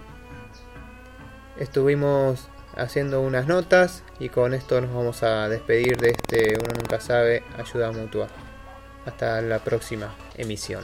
Speaker 3: Estuvimos haciendo unas notas y con esto nos vamos a despedir de este Uno Nunca Sabe, Ayuda Mutua. Hasta la próxima emisión.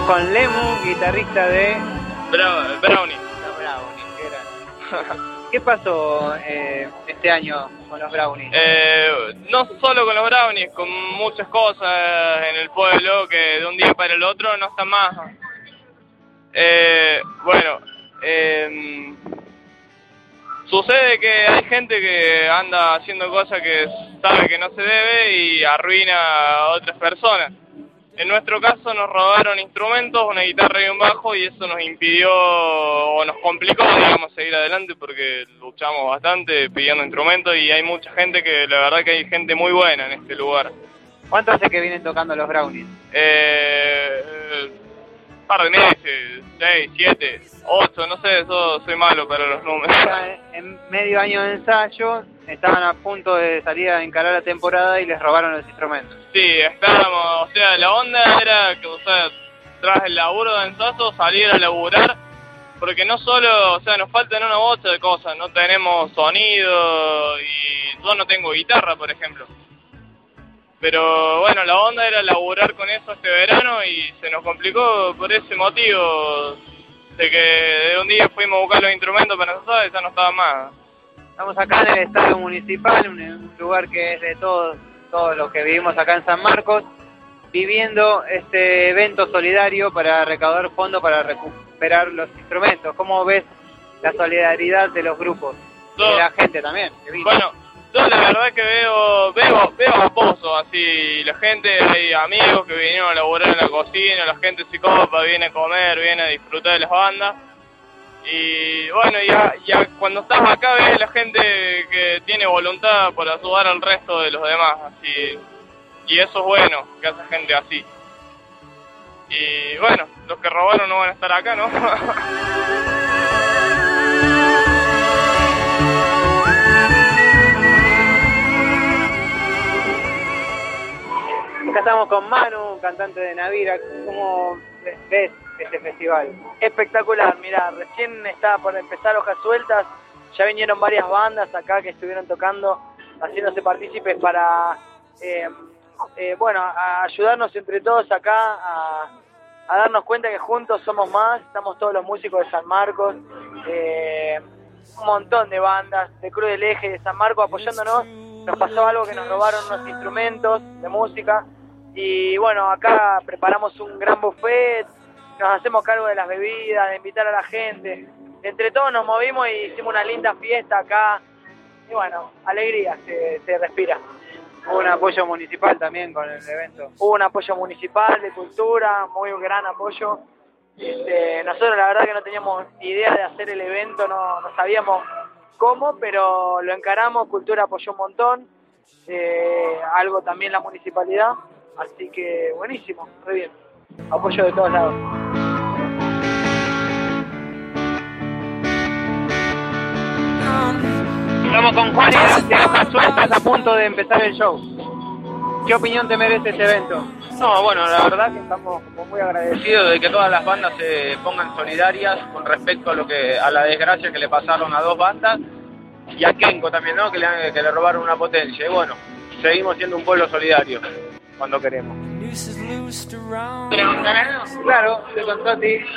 Speaker 1: con Lemu, guitarrista de
Speaker 20: Brownie.
Speaker 1: Los Brownies, qué grande. ¿Qué pasó este año con los Brownies?
Speaker 20: No solo con los Brownies, con muchas cosas en el pueblo que de un día para el otro no están más. Sucede que hay gente que anda haciendo cosas que sabe que no se debe y arruina a otras personas. En nuestro caso nos robaron instrumentos, una guitarra y un bajo, y eso nos impidió o nos complicó, digamos, seguir adelante porque luchamos bastante pidiendo instrumentos y hay mucha gente que, la verdad que hay gente muy buena en este lugar.
Speaker 1: ¿Cuánto hace que vienen tocando los Brownies?
Speaker 20: Un par de meses, 6, 7, 8, no sé, soy malo para los números.
Speaker 1: En medio año de ensayo, estaban a punto de salir a encarar la temporada y les robaron los instrumentos.
Speaker 20: Sí, estábamos, o sea, la onda era que, o sea, tras el laburo de ensayo, salir a laburar, porque no solo, o sea, nos faltan una bocha de cosas, no tenemos sonido y yo no tengo guitarra, por ejemplo. Pero bueno, la onda era laburar con eso este verano y se nos complicó por ese motivo, de que de un día fuimos a buscar los instrumentos para nosotros y ya no estaban más.
Speaker 1: Estamos acá en el estadio municipal, un lugar que es de todos los que vivimos acá en San Marcos, viviendo este evento solidario para recaudar fondos para recuperar los instrumentos. ¿Cómo ves la solidaridad de los grupos? De la gente también.
Speaker 20: Bueno, yo la verdad que veo apoyo, así la gente, hay amigos que vinieron a laburar en la cocina, la gente se copa, viene a comer, viene a disfrutar de las bandas. Y bueno, ya cuando estás acá ves la gente que tiene voluntad por ayudar al resto de los demás, así, y eso es bueno, que hace gente así. Y bueno, los que robaron no van a estar acá, ¿no?
Speaker 1: Acá estamos con Manu, cantante de Navira. ¿Cómo ves este festival?
Speaker 21: Espectacular, mirá, recién está por empezar Hojas Sueltas, ya vinieron varias bandas acá que estuvieron tocando, haciéndose partícipes para, a ayudarnos entre todos acá a darnos cuenta que juntos somos más, estamos todos los músicos de San Marcos, un montón de bandas, de Cruz del Eje, de San Marcos apoyándonos. Nos pasó algo que nos robaron unos instrumentos de música y bueno, acá preparamos un gran buffet, nos hacemos cargo de las bebidas, de invitar a la gente. Entre todos nos movimos y hicimos una linda fiesta acá. Y bueno, alegría se respira.
Speaker 1: Hubo un apoyo municipal también con el evento.
Speaker 21: Hubo un apoyo municipal de cultura, muy gran apoyo. Nosotros la verdad que no teníamos idea de hacer el evento, no sabíamos cómo, pero lo encaramos, Cultura apoyó un montón, algo también la municipalidad, así que buenísimo, muy bien. Apoyo de todos lados.
Speaker 1: Estamos con Juan de Hojas Sueltas a punto de empezar el show. ¿Qué opinión te merece este evento?
Speaker 22: No, bueno, la verdad que estamos muy agradecidos de que todas las bandas se pongan solidarias con respecto a la desgracia que le pasaron a dos bandas y a Kenko también, ¿no? Que le robaron una potencia. Y bueno, seguimos siendo un pueblo solidario cuando queremos.
Speaker 1: Claro, te contó a ti.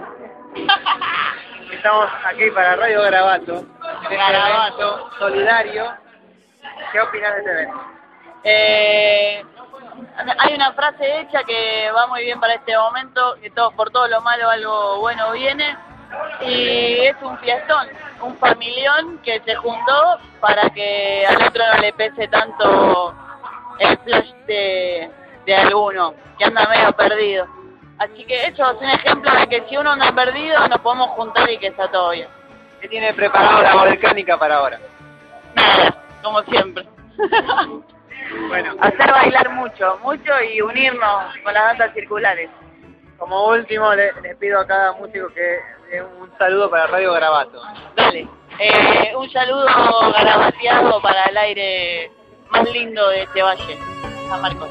Speaker 1: Estamos aquí para Radio Garabato, en este evento solidario. ¿Qué opinas de este evento?
Speaker 23: Hay una frase hecha que va muy bien para este momento, que por todo lo malo algo bueno viene, y es un fiestón, un familión que se juntó para que al otro no le pese tanto el flash de alguno, que anda medio perdido. Así que eso es un ejemplo de que si uno anda perdido nos podemos juntar y que está todo bien.
Speaker 1: ¿Qué tiene preparado la volcánica para ahora?
Speaker 23: Nada, como siempre.
Speaker 1: Bueno,
Speaker 23: hacer bailar mucho y unirnos con las danzas circulares.
Speaker 1: Como último, le pido a cada músico que dé un saludo para Radio Garabato.
Speaker 23: Dale. Un saludo garabateado para el aire más lindo de este valle, San Marcos.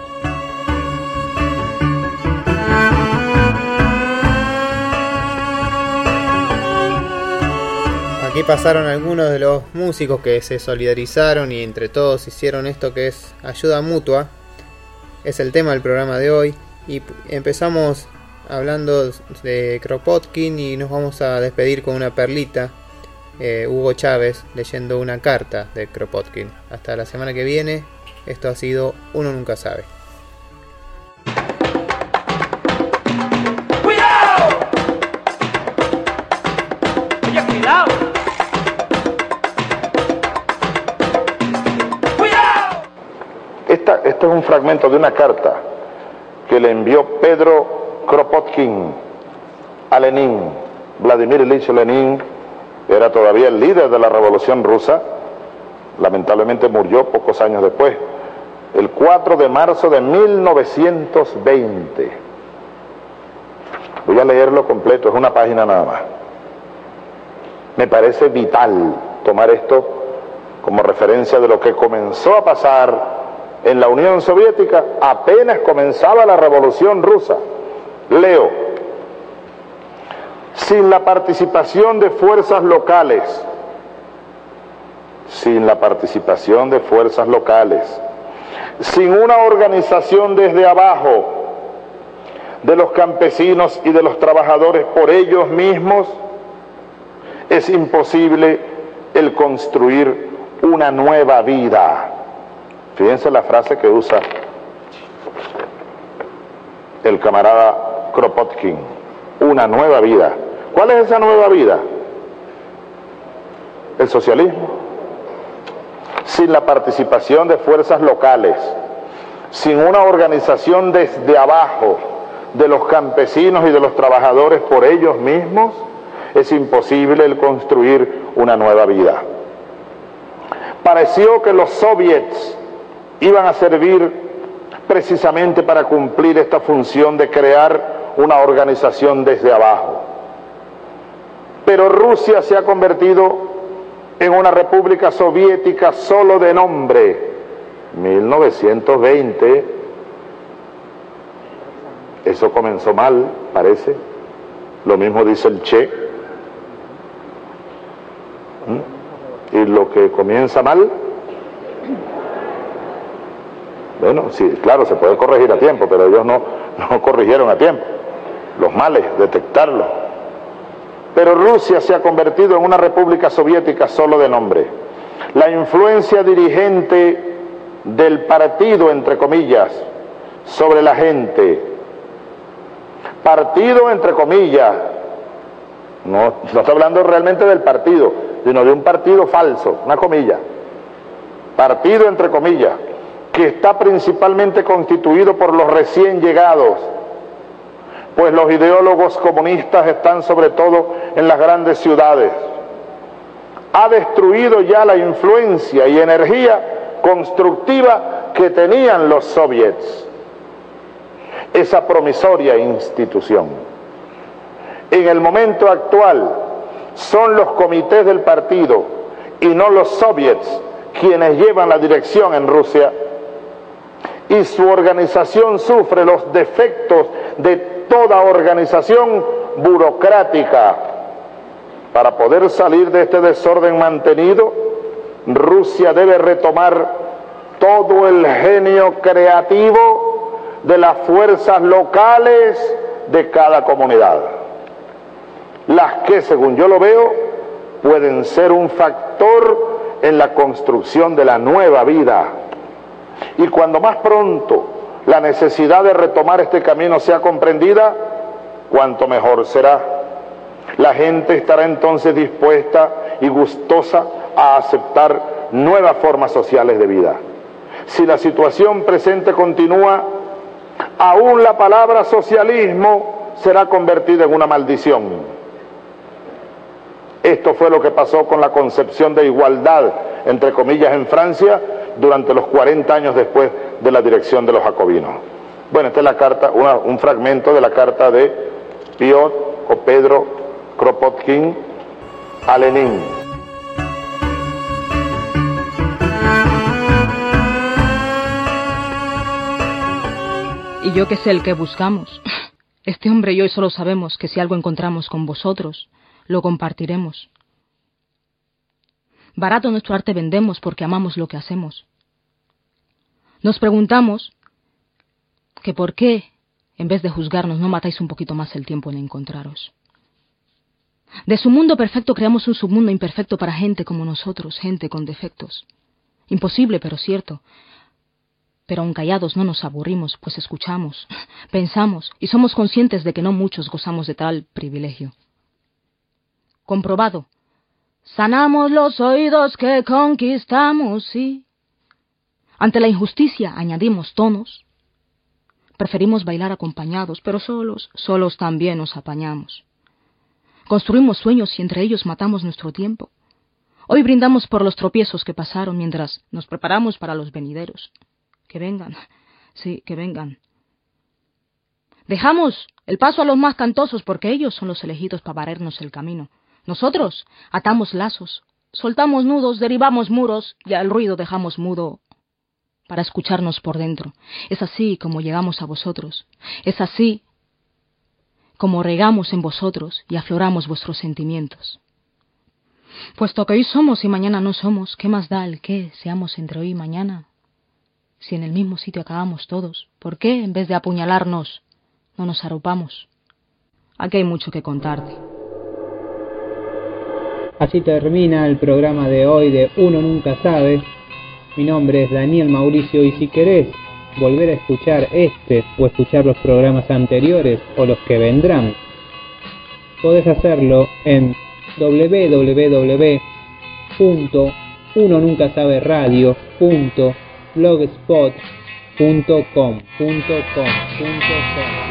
Speaker 3: Aquí pasaron algunos de los músicos que se solidarizaron y entre todos hicieron esto que es ayuda mutua. Es el tema del programa de hoy y empezamos hablando de Kropotkin, y nos vamos a despedir con una perlita. Hugo Chávez leyendo una carta de Kropotkin. Hasta la semana que viene. Esto ha sido Uno Nunca Sabe.
Speaker 2: Este es un fragmento de una carta que le envió Pedro Kropotkin a Lenin. Vladimir Ilich Lenin era todavía el líder de la Revolución Rusa. Lamentablemente murió pocos años después, el 4 de marzo de 1920. Voy a leerlo completo, es una página nada más. Me parece vital tomar esto como referencia de lo que comenzó a pasar en la Unión Soviética apenas comenzaba la Revolución Rusa. Leo: sin la participación de fuerzas locales, sin una organización desde abajo de los campesinos y de los trabajadores por ellos mismos, es imposible el construir una nueva vida. Fíjense la frase que usa el camarada Kropotkin: una nueva vida. ¿Cuál es esa nueva vida? El socialismo. Sin la participación de fuerzas locales, sin una organización desde abajo de los campesinos y de los trabajadores por ellos mismos, es imposible el construir una nueva vida. Pareció que los soviets iban a servir precisamente para cumplir esta función de crear una organización desde abajo. Pero Rusia se ha convertido en una república soviética solo de nombre. 1920, eso comenzó mal, parece. Lo mismo dice el Che. Y lo que comienza mal, bueno, sí, claro, se puede corregir a tiempo, pero ellos no corrigieron a tiempo los males, detectarlos. Pero Rusia se ha convertido en una república soviética solo de nombre. La influencia dirigente del partido, entre comillas, sobre la gente, partido entre comillas, no está hablando realmente del partido, sino de un partido falso, una comilla, partido entre comillas, que está principalmente constituido por los recién llegados, pues los ideólogos comunistas están sobre todo en las grandes ciudades. Ha destruido ya la influencia y energía constructiva que tenían los soviets, esa promisoria institución. En el momento actual son los comités del partido y no los soviets quienes llevan la dirección en Rusia, y su organización sufre los defectos de toda organización burocrática. Para poder salir de este desorden mantenido, Rusia debe retomar todo el genio creativo de las fuerzas locales de cada comunidad, las que, según yo lo veo, pueden ser un factor en la construcción de la nueva vida. Y cuando más pronto la necesidad de retomar este camino sea comprendida, cuanto mejor será. La gente estará entonces dispuesta y gustosa a aceptar nuevas formas sociales de vida. Si la situación presente continúa, aún la palabra socialismo será convertida en una maldición. Esto fue lo que pasó con la concepción de igualdad, entre comillas, en Francia durante los 40 años después de la dirección de los jacobinos. Bueno, esta es la carta, un fragmento de la carta de Piotr o Pedro Kropotkin a Lenin.
Speaker 5: Y yo que sé el que buscamos. Este hombre y yo solo sabemos que si algo encontramos con vosotros, lo compartiremos. Barato nuestro arte vendemos porque amamos lo que hacemos. Nos preguntamos que por qué en vez de juzgarnos, no matáis un poquito más el tiempo en encontraros? De su mundo perfecto creamos un submundo imperfecto para gente como nosotros, gente con defectos. Imposible, pero cierto. Pero aun callados no nos aburrimos, pues escuchamos, pensamos y somos conscientes de que no muchos gozamos de tal privilegio. Comprobado. Sanamos los oídos que conquistamos, sí. Ante la injusticia añadimos tonos. Preferimos bailar acompañados, pero solos también nos apañamos. Construimos sueños y entre ellos matamos nuestro tiempo. Hoy brindamos por los tropiezos que pasaron mientras nos preparamos para los venideros. Que vengan, sí, que vengan. Dejamos el paso a los más cantosos porque ellos son los elegidos para barrernos el camino. Nosotros atamos lazos, soltamos nudos, derribamos muros y al ruido dejamos mudo para escucharnos por dentro. Es así como llegamos a vosotros. Es así como regamos en vosotros y afloramos vuestros sentimientos. Puesto que hoy somos y mañana no somos, ¿qué más da el que seamos entre hoy y mañana? Si en el mismo sitio acabamos todos, ¿por qué en vez de apuñalarnos no nos arropamos? Aquí hay mucho que contarte.
Speaker 1: Así termina el programa de hoy de Uno Nunca Sabe. Mi nombre es Daniel Mauricio y si querés volver a escuchar este o escuchar los programas anteriores o los que vendrán, podés hacerlo en www.unonuncasaberadio.blogspot.com.